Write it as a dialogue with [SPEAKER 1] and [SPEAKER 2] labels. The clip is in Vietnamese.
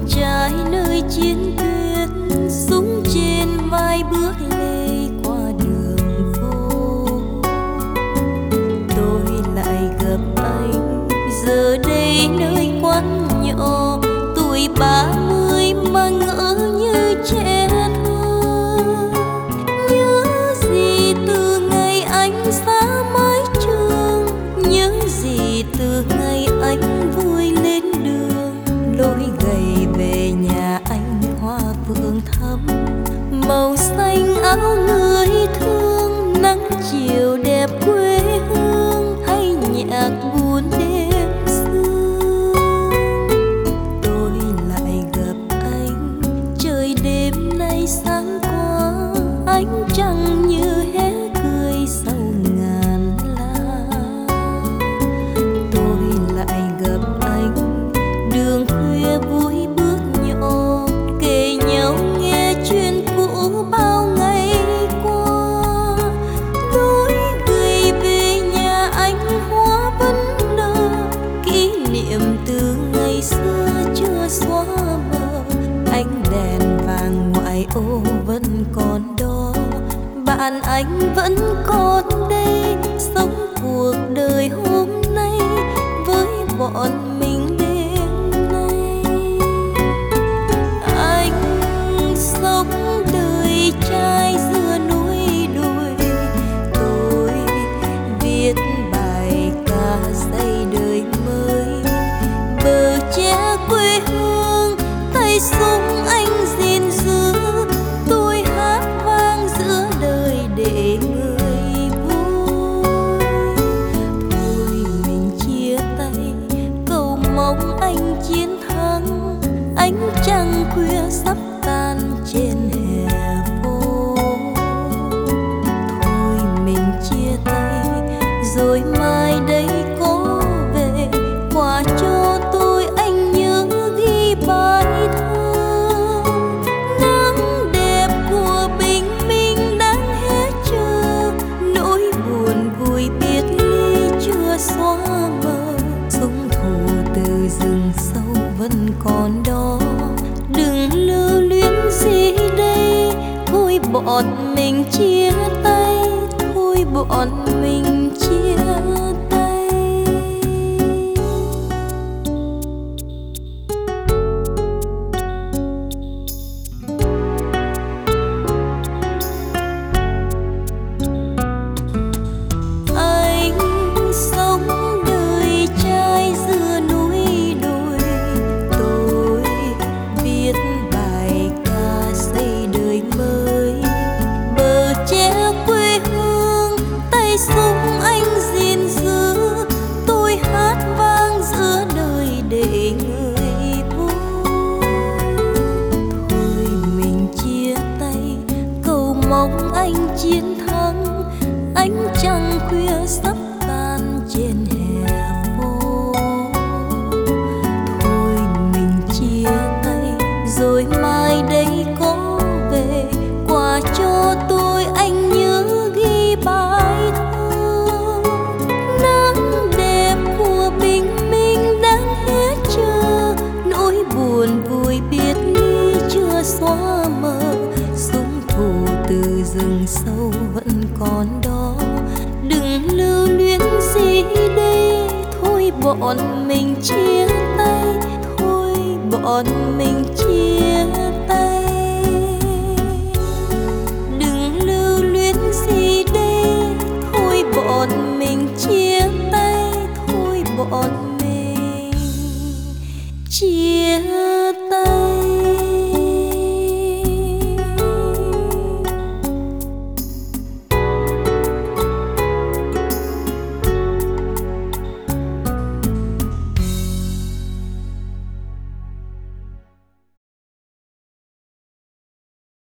[SPEAKER 1] trai nơi chiến tuyến, súng trên vai bước lê qua đường phố. Tôi lại gặp anh giờ đây nơi quán nhỏ, tuổi 30 mà ngỡ như trẻ thơ. Nhớ gì từ ngày anh xa mái trường, nhớ gì từ ngày anh vui lên đường. Lối gầy về nhà anh hoa phượng thắm, màu xanh áo người thương, nắng chiều đẹp quê hương hay nhạc buồn đêm xưa. Tôi lại gặp anh trời đêm nay sáng qua, ánh trăng như hé cười sau ngàn lá. Tôi lại gặp anh đường khuya vui bước nhỏ, kể nhau nghe chuyện cũ bao ngày qua. Lối gửi về nhà anh hoa vẫn nở, kỷ niệm từ ngày xưa chưa xóa mờ. Ánh đèn vàng ngoại ô vẫn còn đó, bạn anh vẫn còn đây, sống cuộc đời hôm nay với bọn mình đêm nay. Anh sống đời trai giữa núi đồi, tôi viết bài ca xây đời mới. Bờ tre quê hương tay súng anh gìn giữ, tôi hát vang giữa đời để người vui. Thôi mình chia tay cầu mong anh chiến thắng, ánh trăng khuya sắp tan trên hè phố. Thôi mình chia tay rồi mai đây có về, quà cho tôi anh nhớ ghi bài thơ. Nắng đẹp của bình minh đang hết chờ, nỗi buồn vui biệt ly chưa xóa mờ. Súng thù từ rừng sâu vẫn còn đó, đừng lưu luyến gì đây. Thôi bọn mình chia tay, thôi bọn mình chia tay. Anh sống đời trai giữa núi đồi, tôi viết bài ca xây đời mới. Bờ tre quê hương tay súng anh gìn giữ, tôi hát vang giữa đời để người vui. Thôi mình chia tay cầu mong anh chiến thắng, ánh trăng khuya sắp tan trên hè phố. Thôi mình chia tay rồi mai đây có về, quà cho tôi anh nhớ ghi bài thơ. Nắng đẹp của bình minh đang hết chờ, nỗi buồn vui biệt ly chưa xóa mờ. Súng thù từ rừng sâu vẫn còn đó, đừng lưu luyến gì đây. Thôi bọn mình chia tay, thôi bọn mình chia tay. Đừng lưu luyến gì đây, thôi bọn mình chia tay, thôi bọn